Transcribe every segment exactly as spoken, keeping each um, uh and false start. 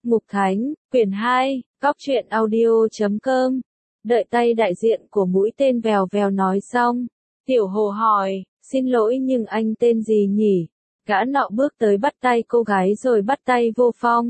Mục Thánh, quyển hai, góc truyện audio chấm com. Đợi tay đại diện của mũi tên vèo vèo nói xong, Tiểu Hồ hỏi, xin lỗi nhưng anh tên gì nhỉ? Gã nọ bước tới bắt tay cô gái rồi bắt tay Vô Phong.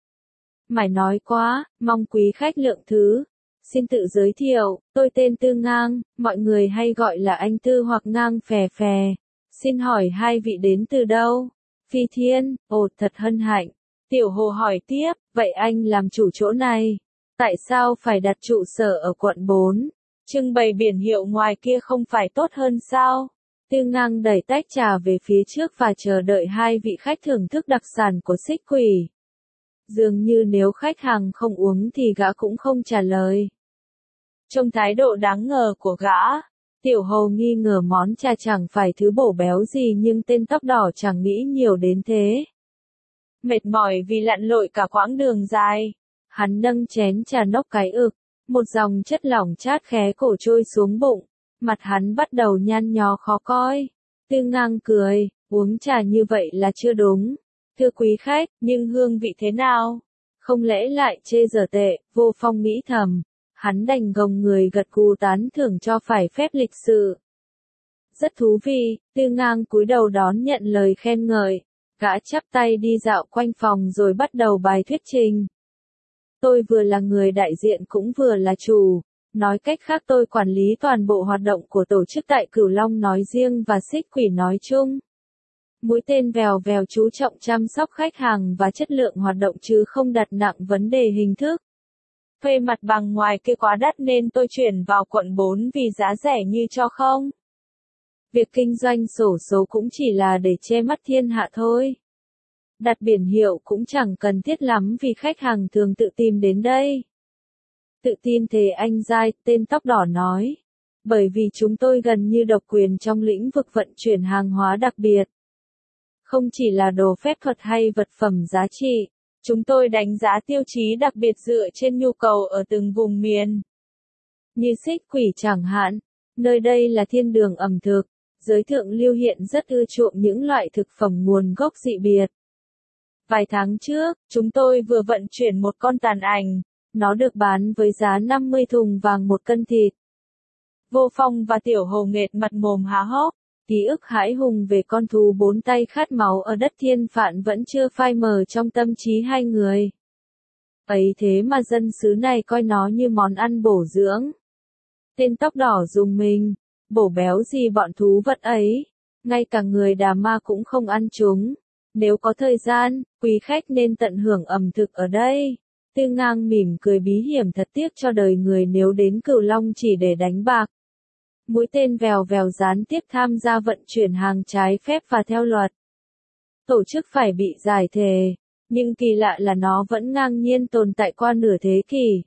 Mày nói quá, mong quý khách lượng thứ. Xin tự giới thiệu, tôi tên Tư Ngang, mọi người hay gọi là anh Tư hoặc Ngang phè phè. Xin hỏi hai vị đến từ đâu? Phi Thiên, ồ thật hân hạnh. Tiểu Hồ hỏi tiếp, vậy anh làm chủ chỗ này. Tại sao phải đặt trụ sở ở quận bốn? Trưng bày biển hiệu ngoài kia không phải tốt hơn sao? Tư Ngang đẩy tách trà về phía trước và chờ đợi hai vị khách thưởng thức đặc sản của Xích Quỷ. Dường như nếu khách hàng không uống thì gã cũng không trả lời. Trong thái độ đáng ngờ của gã, Tiểu Hồ nghi ngờ món trà chẳng phải thứ bổ béo gì nhưng tên tóc đỏ chẳng nghĩ nhiều đến thế. Mệt mỏi vì lặn lội cả quãng đường dài, hắn nâng chén trà nốc cái ực, một dòng chất lỏng chát khé cổ trôi xuống bụng, mặt hắn bắt đầu nhăn nhó khó coi. Tư Ngang cười, uống trà như vậy là chưa đúng. Thưa quý khách, nhưng hương vị thế nào? Không lẽ lại chê dở tệ? Vô Phong nghĩ thầm. Hắn đành gồng người gật gù tán thưởng cho phải phép lịch sự. Rất thú vị, Tư Ngang cúi đầu đón nhận lời khen ngợi. Gã chắp tay đi dạo quanh phòng rồi bắt đầu bài thuyết trình. Tôi vừa là người đại diện cũng vừa là chủ. Nói cách khác tôi quản lý toàn bộ hoạt động của tổ chức tại Cửu Long nói riêng và Xích Quỷ nói chung. Mũi tên vèo vèo chú trọng chăm sóc khách hàng và chất lượng hoạt động chứ không đặt nặng vấn đề hình thức. Thuê mặt bằng ngoài kia quá đắt nên tôi chuyển vào quận bốn vì giá rẻ như cho không. Việc kinh doanh xổ số cũng chỉ là để che mắt thiên hạ thôi. Đặt biển hiệu cũng chẳng cần thiết lắm vì khách hàng thường tự tìm đến đây. Tự tin thế anh Giai, tên tóc đỏ nói. Bởi vì chúng tôi gần như độc quyền trong lĩnh vực vận chuyển hàng hóa đặc biệt. Không chỉ là đồ phép thuật hay vật phẩm giá trị, chúng tôi đánh giá tiêu chí đặc biệt dựa trên nhu cầu ở từng vùng miền. Như Xích Quỷ chẳng hạn, nơi đây là thiên đường ẩm thực, giới thượng lưu hiện rất ưa chuộng những loại thực phẩm nguồn gốc dị biệt. Vài tháng trước, chúng tôi vừa vận chuyển một con tàn ảnh, nó được bán với giá năm mươi thùng vàng một cân thịt. Vô Phong và Tiểu Hồ nghệt mặt mồm há hốc. Ký ức hãi hùng về con thú bốn tay khát máu ở đất thiên phạn vẫn chưa phai mờ trong tâm trí hai người. Ấy thế mà dân xứ này coi nó như món ăn bổ dưỡng. Tên tóc đỏ dùng mình, bổ béo gì bọn thú vật ấy, ngay cả người đà ma cũng không ăn chúng. Nếu có thời gian, quý khách nên tận hưởng ẩm thực ở đây. Tư Ngang mỉm cười bí hiểm thật tiếc cho đời người nếu đến Cửu Long chỉ để đánh bạc. Mũi tên vèo vèo gián tiếp tham gia vận chuyển hàng trái phép và theo luật. Tổ chức phải bị giải thể, nhưng kỳ lạ là nó vẫn ngang nhiên tồn tại qua nửa thế kỷ.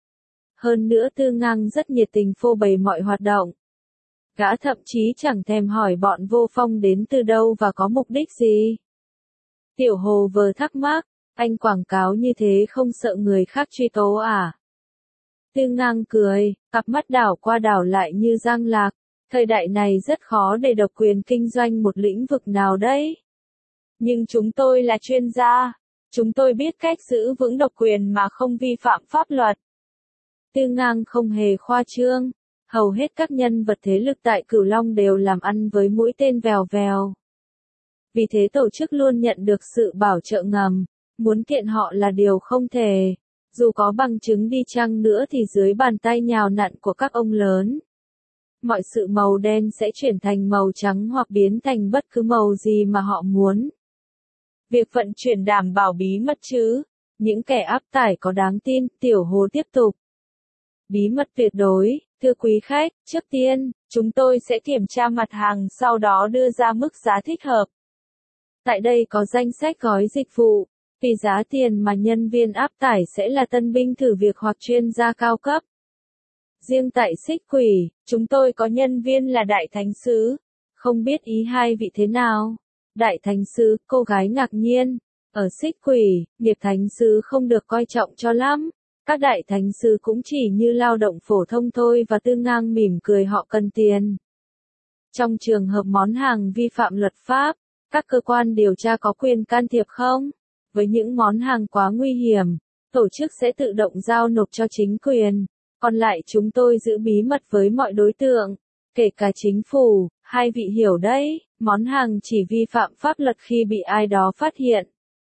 Hơn nữa Tư Ngang rất nhiệt tình phô bày mọi hoạt động. Gã thậm chí chẳng thèm hỏi bọn Vô Phong đến từ đâu và có mục đích gì. Tiểu Hồ vờ thắc mắc, anh quảng cáo như thế không sợ người khác truy tố à? Tư Ngang cười, cặp mắt đảo qua đảo lại như giang lạc. Thời đại này rất khó để độc quyền kinh doanh một lĩnh vực nào đấy. Nhưng chúng tôi là chuyên gia. Chúng tôi biết cách giữ vững độc quyền mà không vi phạm pháp luật. Tư Ngang không hề khoa trương. Hầu hết các nhân vật thế lực tại Cửu Long đều làm ăn với mũi tên vèo vèo. Vì thế tổ chức luôn nhận được sự bảo trợ ngầm. Muốn kiện họ là điều không thể. Dù có bằng chứng đi chăng nữa thì dưới bàn tay nhào nặn của các ông lớn, mọi sự màu đen sẽ chuyển thành màu trắng hoặc biến thành bất cứ màu gì mà họ muốn. Việc vận chuyển đảm bảo bí mật chứ? Những kẻ áp tải có đáng tin? Tiểu Hồ tiếp tục. Bí mật tuyệt đối, thưa quý khách, trước tiên, chúng tôi sẽ kiểm tra mặt hàng sau đó đưa ra mức giá thích hợp. Tại đây có danh sách gói dịch vụ. Vì giá tiền mà nhân viên áp tải sẽ là tân binh thử việc hoặc chuyên gia cao cấp. Riêng tại Xích Quỷ, chúng tôi có nhân viên là Đại Thánh Sứ. Không biết ý hai vị thế nào? Đại Thánh Sứ, cô gái ngạc nhiên. Ở Xích Quỷ, nghiệp Thánh Sứ không được coi trọng cho lắm. Các Đại Thánh Sứ cũng chỉ như lao động phổ thông thôi và Tư Ngang mỉm cười họ cần tiền. Trong trường hợp món hàng vi phạm luật pháp, các cơ quan điều tra có quyền can thiệp không? Với những món hàng quá nguy hiểm, tổ chức sẽ tự động giao nộp cho chính quyền, còn lại chúng tôi giữ bí mật với mọi đối tượng, kể cả chính phủ, hai vị hiểu đấy, món hàng chỉ vi phạm pháp luật khi bị ai đó phát hiện.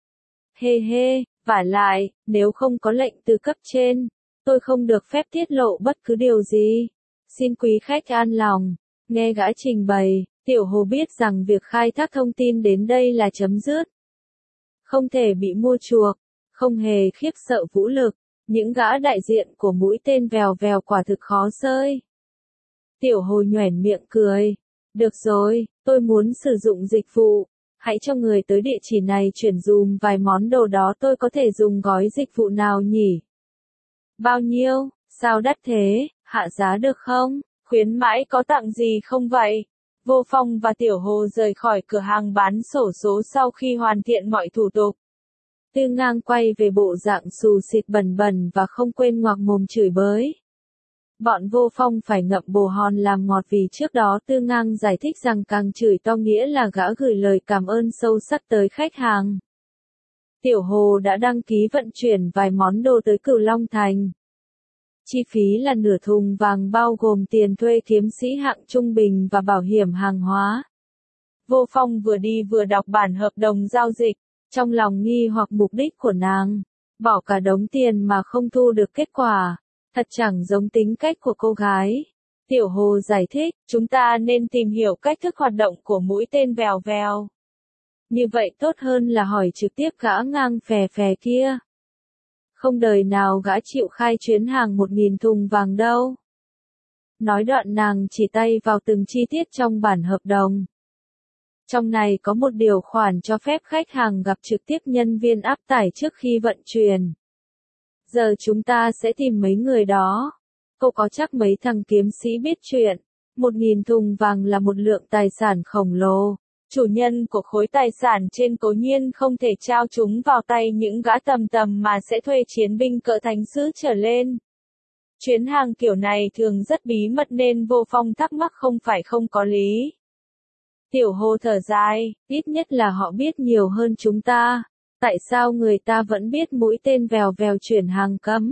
Hê hê, vả lại, nếu không có lệnh từ cấp trên, tôi không được phép tiết lộ bất cứ điều gì. Xin quý khách an lòng. Nghe gã trình bày, Tiểu Hồ biết rằng việc khai thác thông tin đến đây là chấm dứt. Không thể bị mua chuộc, không hề khiếp sợ vũ lực, những gã đại diện của mũi tên vèo vèo quả thực khó xơi. Tiểu Hồ nhoẻn miệng cười. Được rồi, tôi muốn sử dụng dịch vụ. Hãy cho người tới địa chỉ này chuyển dùm vài món đồ đó, tôi có thể dùng gói dịch vụ nào nhỉ? Bao nhiêu? Sao đắt thế? Hạ giá được không? Khuyến mãi có tặng gì không vậy? Vô Phong và Tiểu Hồ rời khỏi cửa hàng bán xổ số sau khi hoàn thiện mọi thủ tục. Tư Ngang quay về bộ dạng xù xịt bẩn bẩn và không quên ngoạc mồm chửi bới. Bọn Vô Phong phải ngậm bồ hòn làm ngọt vì trước đó Tư Ngang giải thích rằng càng chửi to nghĩa là gã gửi lời cảm ơn sâu sắc tới khách hàng. Tiểu Hồ đã đăng ký vận chuyển vài món đồ tới Cửu Long Thành. Chi phí là nửa thùng vàng bao gồm tiền thuê kiếm sĩ hạng trung bình và bảo hiểm hàng hóa. Vô Phong vừa đi vừa đọc bản hợp đồng giao dịch, trong lòng nghi hoặc mục đích của nàng. Bỏ cả đống tiền mà không thu được kết quả. Thật chẳng giống tính cách của cô gái. Tiểu Hồ giải thích, chúng ta nên tìm hiểu cách thức hoạt động của mũi tên vèo vèo. Như vậy tốt hơn là hỏi trực tiếp gã ngang phè phè kia. Không đời nào gã chịu khai chuyến hàng một nghìn thùng vàng đâu. Nói đoạn nàng chỉ tay vào từng chi tiết trong bản hợp đồng. Trong này có một điều khoản cho phép khách hàng gặp trực tiếp nhân viên áp tải trước khi vận chuyển. Giờ chúng ta sẽ tìm mấy người đó. Cô có chắc mấy thằng kiếm sĩ biết chuyện. Một nghìn thùng vàng là một lượng tài sản khổng lồ. Chủ nhân của khối tài sản trên cố nhiên không thể trao chúng vào tay những gã tầm tầm mà sẽ thuê chiến binh cỡ thánh sứ trở lên. Chuyến hàng kiểu này thường rất bí mật nên Vô Phong thắc mắc không phải không có lý. Tiểu Hồ thở dài, ít nhất là họ biết nhiều hơn chúng ta. Tại sao người ta vẫn biết mũi tên vèo vèo chuyển hàng cấm?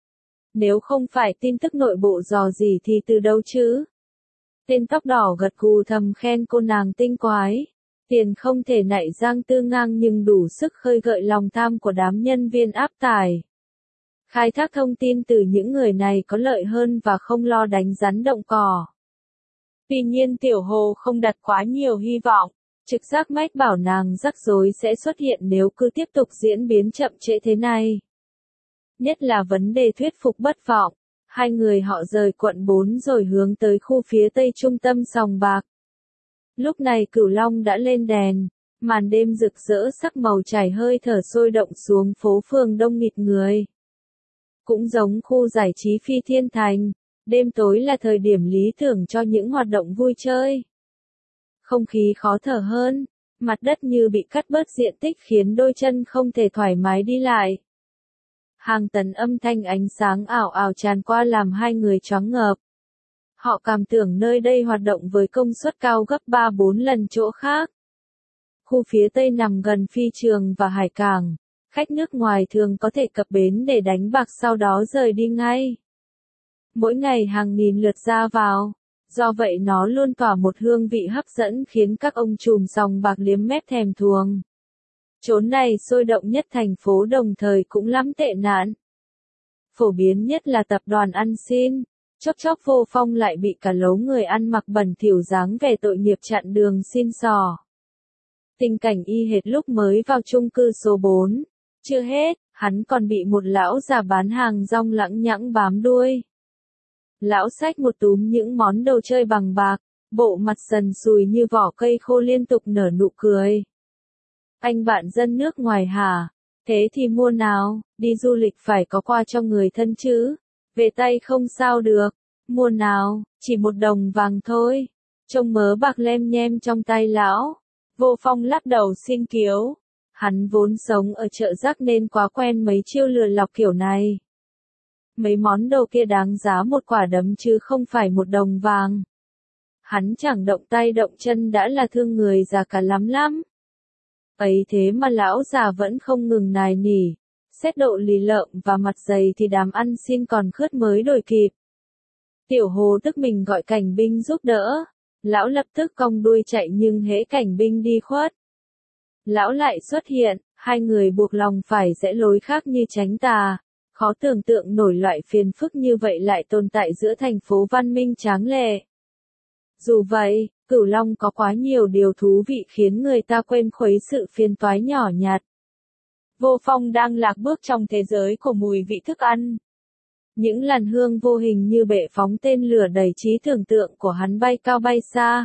Nếu không phải tin tức nội bộ dò dỉ thì từ đâu chứ? Tên tóc đỏ gật gù thầm khen cô nàng tinh quái. Tiền không thể nạy Giang Tư Ngang nhưng đủ sức khơi gợi lòng tham của đám nhân viên áp tải. Khai thác thông tin từ những người này có lợi hơn và không lo đánh rắn động cỏ. Tuy nhiên Tiểu Hồ không đặt quá nhiều hy vọng. Trực giác mách bảo nàng rắc rối sẽ xuất hiện nếu cứ tiếp tục diễn biến chậm trễ thế này. Nhất là vấn đề thuyết phục bất vọng. Hai người họ rời quận bốn rồi hướng tới khu phía tây trung tâm sòng bạc. Lúc này Cửu Long đã lên đèn, màn đêm rực rỡ sắc màu trải hơi thở sôi động xuống phố phường đông nghịt người. Cũng giống khu giải trí Phi Thiên Thành, đêm tối là thời điểm lý tưởng cho những hoạt động vui chơi. Không khí khó thở hơn, mặt đất như bị cắt bớt diện tích khiến đôi chân không thể thoải mái đi lại. Hàng tấn âm thanh ánh sáng ảo ảo tràn qua làm hai người choáng ngợp. Họ cảm tưởng nơi đây hoạt động với công suất cao gấp ba bốn lần chỗ khác. Khu phía tây nằm gần phi trường và hải cảng, khách nước ngoài thường có thể cập bến để đánh bạc sau đó rời đi ngay. Mỗi ngày hàng nghìn lượt ra vào, do vậy nó luôn tỏa một hương vị hấp dẫn khiến các ông trùm sòng bạc liếm mép thèm thuồng. Chốn này sôi động nhất thành phố đồng thời cũng lắm tệ nạn. Phổ biến nhất là tập đoàn ăn xin, chốc chốc Vô Phong lại bị cả lấu người ăn mặc bẩn thỉu dáng vẻ tội nghiệp chặn đường xin sò. Tình cảnh y hệt lúc mới vào chung cư số bốn. Chưa hết, hắn còn bị một lão già bán hàng rong lẳng nhẳng bám đuôi. Lão xách một túm những món đồ chơi bằng bạc, bộ mặt sần sùi như vỏ cây khô liên tục nở nụ cười. Anh bạn dân nước ngoài hả? Thế thì mua nào, đi du lịch phải có quà cho người thân chứ. Về tay không sao được. Mua nào, chỉ một đồng vàng thôi. Trông mớ bạc lem nhem trong tay lão. Vô Phong lắc đầu xin kiếu. Hắn vốn sống ở chợ rác nên quá quen mấy chiêu lừa lọc kiểu này. Mấy món đồ kia đáng giá một quả đấm chứ không phải một đồng vàng. Hắn chẳng động tay động chân đã là thương người già cả lắm lắm. Ấy thế mà lão già vẫn không ngừng nài nỉ. Xét độ lì lợm và mặt dày thì đám ăn xin còn khướt mới đổi kịp. Tiểu Hồ tức mình gọi cảnh binh giúp đỡ. Lão lập tức cong đuôi chạy nhưng hễ cảnh binh đi khuất. Lão lại xuất hiện, hai người buộc lòng phải rẽ lối khác như tránh tà. Khó tưởng tượng nổi loại phiền phức như vậy lại tồn tại giữa thành phố văn minh tráng lệ. Dù vậy, Cửu Long có quá nhiều điều thú vị khiến người ta quên khuấy sự phiền toái nhỏ nhặt. Vô Phong đang lạc bước trong thế giới của mùi vị thức ăn. Những làn hương vô hình như bệ phóng tên lửa đẩy trí tưởng tượng của hắn bay cao bay xa.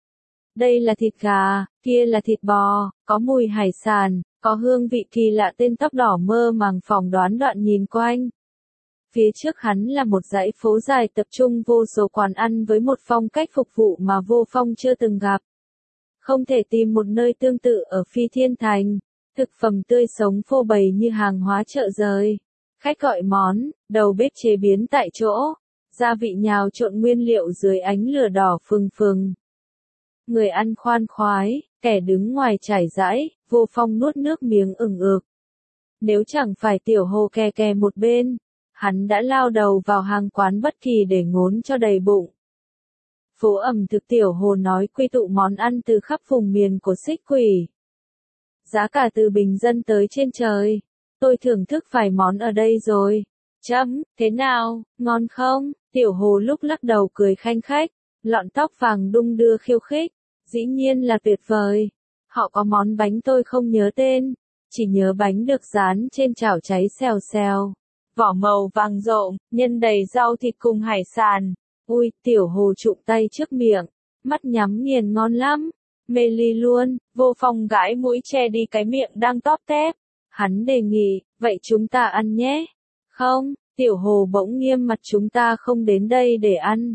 Đây là thịt gà, kia là thịt bò, có mùi hải sản, có hương vị kỳ lạ. Tên tóc đỏ mơ màng phỏng đoán đoạn nhìn quanh. Phía trước hắn là một dãy phố dài tập trung vô số quán ăn với một phong cách phục vụ mà Vô Phong chưa từng gặp. Không thể tìm một nơi tương tự ở Phi Thiên Thành. Thực phẩm tươi sống phô bày như hàng hóa chợ rời. Khách gọi món, đầu bếp chế biến tại chỗ. Gia vị nhào trộn nguyên liệu dưới ánh lửa đỏ phừng phừng. Người ăn khoan khoái, kẻ đứng ngoài trải dãi. Vô Phong nuốt nước miếng ửng ực. Nếu chẳng phải Tiểu Hồ kè kè một bên, hắn đã lao đầu vào hàng quán bất kỳ để ngốn cho đầy bụng. Phố ẩm thực Tiểu Hồ nói quy tụ món ăn từ khắp vùng miền của Xích Quỷ. Giá cả từ bình dân tới trên trời. Tôi thưởng thức vài món ở đây rồi. Chấm, thế nào, ngon không? Tiểu Hồ lúc lắc đầu cười khanh khách, lọn tóc vàng đung đưa khiêu khích. Dĩ nhiên là tuyệt vời. Họ có món bánh tôi không nhớ tên, chỉ nhớ bánh được dán trên chảo cháy xèo xèo. Vỏ màu vàng rộm, nhân đầy rau thịt cùng hải sản. Ui, Tiểu Hồ trụm tay trước miệng, mắt nhắm nghiền ngon lắm. Mê ly luôn. Vô Phong gãi mũi che đi cái miệng đang tóp tép. Hắn đề nghị, vậy chúng ta ăn nhé. Không, Tiểu Hồ bỗng nghiêm mặt, chúng ta không đến đây để ăn.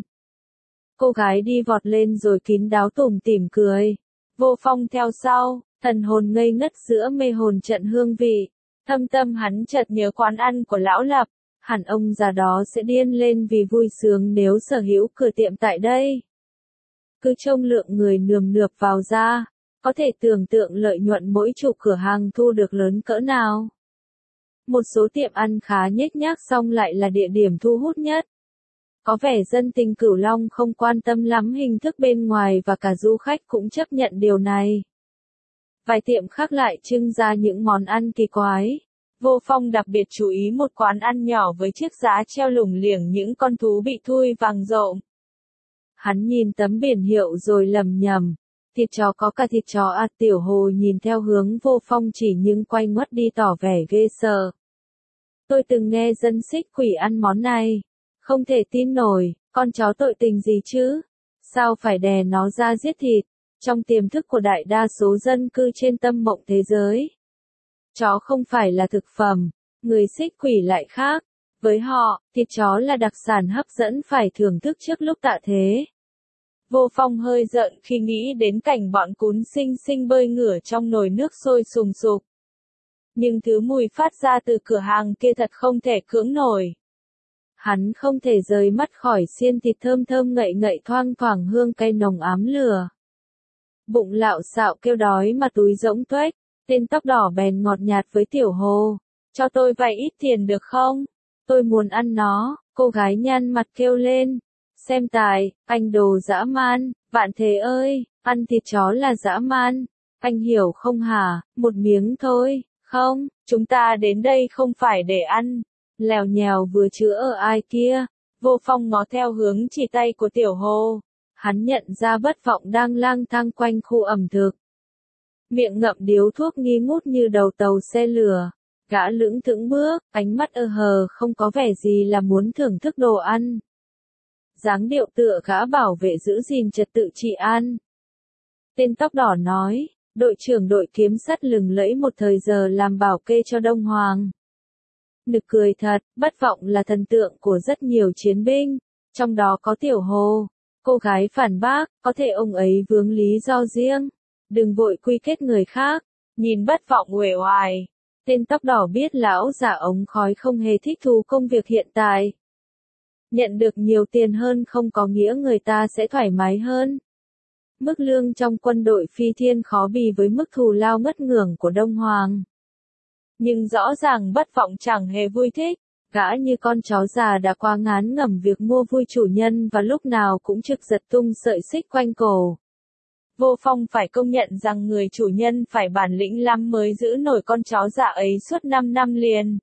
Cô gái đi vọt lên rồi kín đáo tủm tỉm cười. Vô Phong theo sau, thần hồn ngây ngất giữa mê hồn trận hương vị. Thâm tâm hắn chợt nhớ quán ăn của Lão Lập. Hẳn ông già đó sẽ điên lên vì vui sướng nếu sở hữu cửa tiệm tại đây. Cứ trông lượng người nườm nượp vào ra, có thể tưởng tượng lợi nhuận mỗi chủ cửa hàng thu được lớn cỡ nào. Một số tiệm ăn khá nhếch nhác song lại là địa điểm thu hút nhất. Có vẻ dân tình Cửu Long không quan tâm lắm hình thức bên ngoài và cả du khách cũng chấp nhận điều này. Vài tiệm khác lại trưng ra những món ăn kỳ quái. Vô Phong đặc biệt chú ý một quán ăn nhỏ với chiếc giá treo lủng liểng những con thú bị thui vàng rộm. Hắn nhìn tấm biển hiệu rồi lầm nhầm. Thịt chó, có cả thịt chó à? Tiểu Hồ nhìn theo hướng Vô Phong chỉ nhưng quay ngoắt đi tỏ vẻ ghê sợ. Tôi từng nghe dân Xích Quỷ ăn món này. Không thể tin nổi, con chó tội tình gì chứ? Sao phải đè nó ra giết thịt? Trong tiềm thức của đại đa số dân cư trên tâm mộng thế giới, chó không phải là thực phẩm, người Xích Quỷ lại khác. Với họ, thịt chó là đặc sản hấp dẫn phải thưởng thức trước lúc tạ thế. Vô Phong hơi giận khi nghĩ đến cảnh bọn cún xinh xinh bơi ngửa trong nồi nước sôi sùng sục. Nhưng thứ mùi phát ra từ cửa hàng kia thật không thể cưỡng nổi. Hắn không thể rời mắt khỏi xiên thịt thơm thơm ngậy ngậy thoang thoảng hương cay nồng ám lửa. Bụng lạo xạo kêu đói mà túi rỗng tuếch. Tên tóc đỏ bèn ngọt nhạt với Tiểu Hồ. Cho tôi vay ít tiền được không? Tôi muốn ăn nó. Cô gái nhăn mặt kêu lên. Xem tài, anh đồ dã man. Vạn Thế ơi, ăn thịt chó là dã man. Anh hiểu không hả? Một miếng thôi. Không, chúng ta đến đây không phải để ăn. Lèo nhèo vừa chữa ở ai kia. Vô Phong ngó theo hướng chỉ tay của Tiểu Hồ. Hắn nhận ra Bất Vọng đang lang thang quanh khu ẩm thực. Miệng ngậm điếu thuốc nghi ngút như đầu tàu xe lửa. Gã lững thững bước, ánh mắt ơ hờ không có vẻ gì là muốn thưởng thức đồ ăn. Dáng điệu tựa gã bảo vệ giữ gìn trật tự trị an. Tên tóc đỏ nói, đội trưởng đội kiếm sắt lừng lẫy một thời giờ làm bảo kê cho Đông Hoàng. Nực cười thật, Bất Vọng là thần tượng của rất nhiều chiến binh, trong đó có Tiểu Hồ. Cô gái phản bác, có thể ông ấy vướng lý do riêng. Đừng vội quy kết người khác. Nhìn Bất Vọng uể oải. Tên tóc đỏ biết lão già ống khói không hề thích thú công việc hiện tại. Nhận được nhiều tiền hơn không có nghĩa người ta sẽ thoải mái hơn. Mức lương trong quân đội phi thiên khó bì với mức thù lao ngất ngưởng của Đông Hoàng. Nhưng rõ ràng bất vọng chẳng hề vui thích, gã như con chó già đã quá ngán ngẩm việc mua vui chủ nhân và lúc nào cũng trực giật tung sợi xích quanh cổ. Vô Phong phải công nhận rằng người chủ nhân phải bản lĩnh lắm mới giữ nổi con chó già ấy suốt năm năm liền.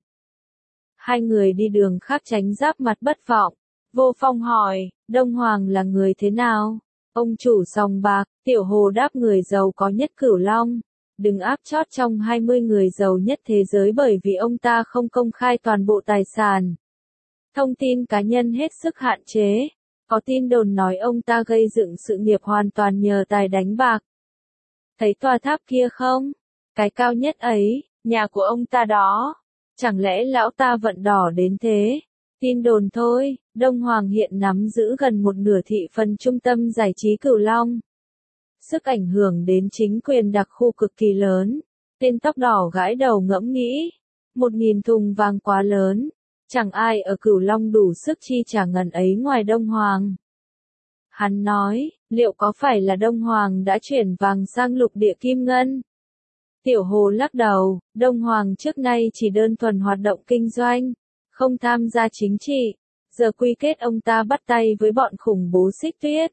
Hai người đi đường khác tránh giáp mặt bất vọng. Vô Phong hỏi, Đông Hoàng là người thế nào? Ông chủ sòng bạc, Tiểu Hồ đáp người giàu có nhất Cửu Long. Đừng áp chót trong hai mươi người giàu nhất thế giới bởi vì ông ta không công khai toàn bộ tài sản. Thông tin cá nhân hết sức hạn chế. Có tin đồn nói ông ta gây dựng sự nghiệp hoàn toàn nhờ tài đánh bạc. Thấy tòa tháp kia không? Cái cao nhất ấy, nhà của ông ta đó. Chẳng lẽ lão ta vận đỏ đến thế? Tin đồn thôi, Đông Hoàng hiện nắm giữ gần một nửa thị phần trung tâm giải trí Cửu Long. Sức ảnh hưởng đến chính quyền đặc khu cực kỳ lớn. Tên tóc đỏ gãi đầu ngẫm nghĩ. Một nghìn thùng vàng quá lớn. Chẳng ai ở Cửu Long đủ sức chi trả ngần ấy ngoài Đông Hoàng. Hắn nói, liệu có phải là Đông Hoàng đã chuyển vàng sang lục địa kim ngân? Tiểu Hồ lắc đầu, Đông Hoàng trước nay chỉ đơn thuần hoạt động kinh doanh, không tham gia chính trị. Giờ quy kết ông ta bắt tay với bọn khủng bố Xích Tuyết.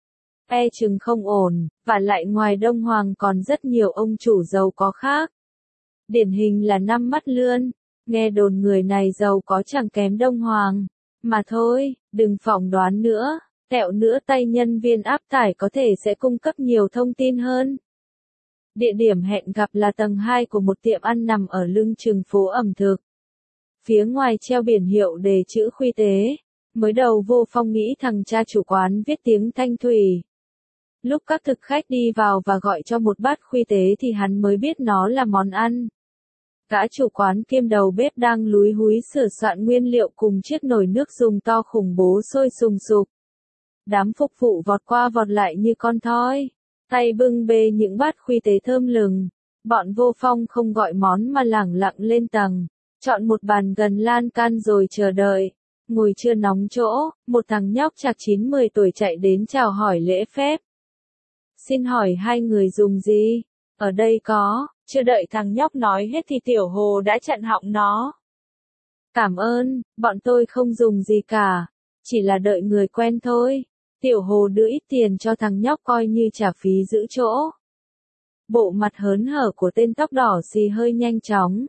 E chừng không ổn, và lại ngoài Đông Hoàng còn rất nhiều ông chủ giàu có khác. Điển hình là Năm Mắt Lươn. Nghe đồn người này giàu có chẳng kém Đông Hoàng. Mà thôi, đừng phỏng đoán nữa, tẹo nữa tay nhân viên áp tải có thể sẽ cung cấp nhiều thông tin hơn. Địa điểm hẹn gặp là tầng hai của một tiệm ăn nằm ở lưng chừng phố ẩm thực. Phía ngoài treo biển hiệu đề chữ Khuy Tế. Mới đầu Vô Phong nghĩ thằng cha chủ quán viết tiếng Thanh Thủy. Lúc các thực khách đi vào và gọi cho một bát Khuy Tế thì hắn mới biết nó là món ăn. Gã chủ quán kiêm đầu bếp đang lúi húi sửa soạn nguyên liệu cùng chiếc nồi nước dùng to khủng bố sôi sùng sục. Đám phục vụ vọt qua vọt lại như con thoi, tay bưng bê những bát Khuy Tế thơm lừng. Bọn Vô Phong không gọi món mà lẳng lặng lên tầng, chọn một bàn gần lan can rồi chờ đợi. Ngồi chưa nóng chỗ, một thằng nhóc chạc chín mười tuổi chạy đến chào hỏi lễ phép. Xin hỏi hai người dùng gì? Ở đây có. Chưa đợi thằng nhóc nói hết thì Tiểu Hồ đã chặn họng nó. Cảm ơn, bọn tôi không dùng gì cả. Chỉ là đợi người quen thôi. Tiểu Hồ đưa ít tiền cho thằng nhóc coi như trả phí giữ chỗ. Bộ mặt hớn hở của tên tóc đỏ xì hơi nhanh chóng.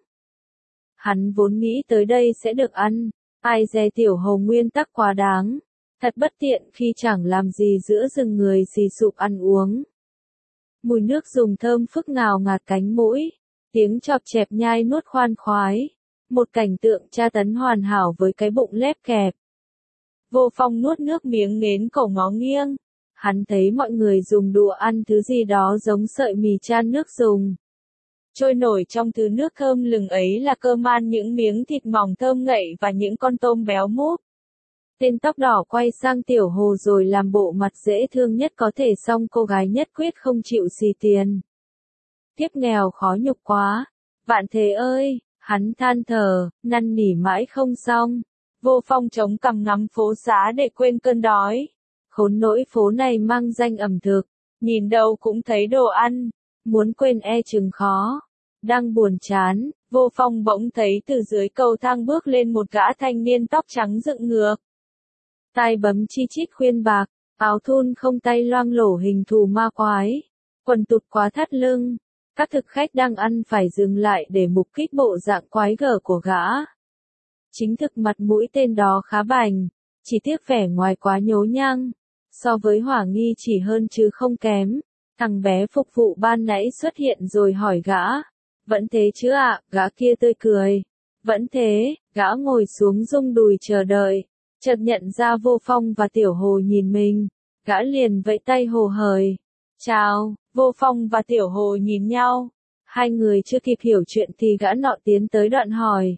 Hắn vốn nghĩ tới đây sẽ được ăn. Ai dè Tiểu Hồ nguyên tắc quá đáng. Thật bất tiện khi chẳng làm gì giữa rừng người xì sụp ăn uống. Mùi nước dùng thơm phức ngào ngạt cánh mũi, tiếng chọp chẹp nhai nuốt khoan khoái, một cảnh tượng tra tấn hoàn hảo với cái bụng lép kẹp. Vô Phong nuốt nước miếng đến cổ ngó nghiêng, hắn thấy mọi người dùng đũa ăn thứ gì đó giống sợi mì chan nước dùng. Trôi nổi trong thứ nước thơm lừng ấy là cơm ăn những miếng thịt mỏng thơm ngậy và những con tôm béo múp. Tên tóc đỏ quay sang Tiểu Hồ rồi làm bộ mặt dễ thương nhất có thể song cô gái nhất quyết không chịu xì tiền. Tiếp nghèo khó nhục quá. Vạn Thế ơi, hắn than thở, năn nỉ mãi không xong. Vô Phong chống cằm ngắm phố xá để quên cơn đói. Khốn nỗi phố này mang danh ẩm thực, nhìn đâu cũng thấy đồ ăn, muốn quên e chừng khó. Đang buồn chán, Vô Phong bỗng thấy từ dưới cầu thang bước lên một gã thanh niên tóc trắng dựng ngược. Tai bấm chi chít khuyên bạc, áo thun không tay loang lổ hình thù ma quái, quần tụt quá thắt lưng. Các thực khách đang ăn phải dừng lại để mục kích bộ dạng quái gở của gã. Chính thực mặt mũi tên đó khá bảnh, chỉ tiếc vẻ ngoài quá nhố nhăng. So với Hỏa Nghi chỉ hơn chứ không kém. Thằng bé phục vụ ban nãy xuất hiện rồi hỏi gã. Vẫn thế chứ ạ, gã kia tươi cười. Vẫn thế, gã ngồi xuống rung đùi chờ đợi. Chợt nhận ra Vô Phong và Tiểu Hồ nhìn mình, gã liền vẫy tay hồ hởi. Chào, Vô Phong và Tiểu Hồ nhìn nhau. Hai người chưa kịp hiểu chuyện thì gã nọ tiến tới đoạn hỏi.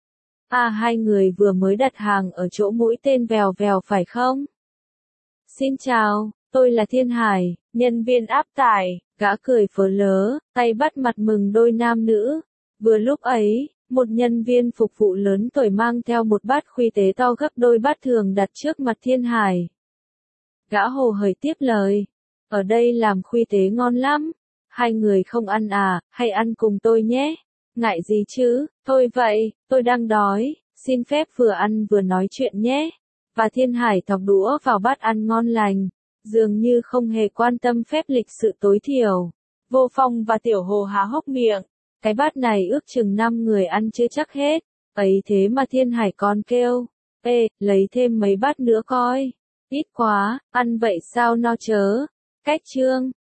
À, hai người vừa mới đặt hàng ở chỗ mũi tên vèo vèo phải không? Xin chào, tôi là Thiên Hải, nhân viên áp tải. Gã cười phớ lớ, tay bắt mặt mừng đôi nam nữ. Vừa lúc ấy, một nhân viên phục vụ lớn tuổi mang theo một bát Khuy Tế to gấp đôi bát thường đặt trước mặt Thiên Hải. Gã hồ hởi tiếp lời. ở đây làm khuy tế ngon lắm. Hai người không ăn à, hay ăn cùng tôi nhé. Ngại gì chứ, thôi vậy, tôi đang đói, xin phép vừa ăn vừa nói chuyện nhé. Và Thiên Hải thọc đũa vào bát ăn ngon lành, dường như không hề quan tâm phép lịch sự tối thiểu. Vô Phong và Tiểu Hồ há hốc miệng, cái bát này ước chừng năm người ăn chưa chắc hết, ấy thế mà Thiên Hải còn kêu, ê, lấy thêm mấy bát nữa coi, ít quá, ăn vậy sao no chớ. Cách chương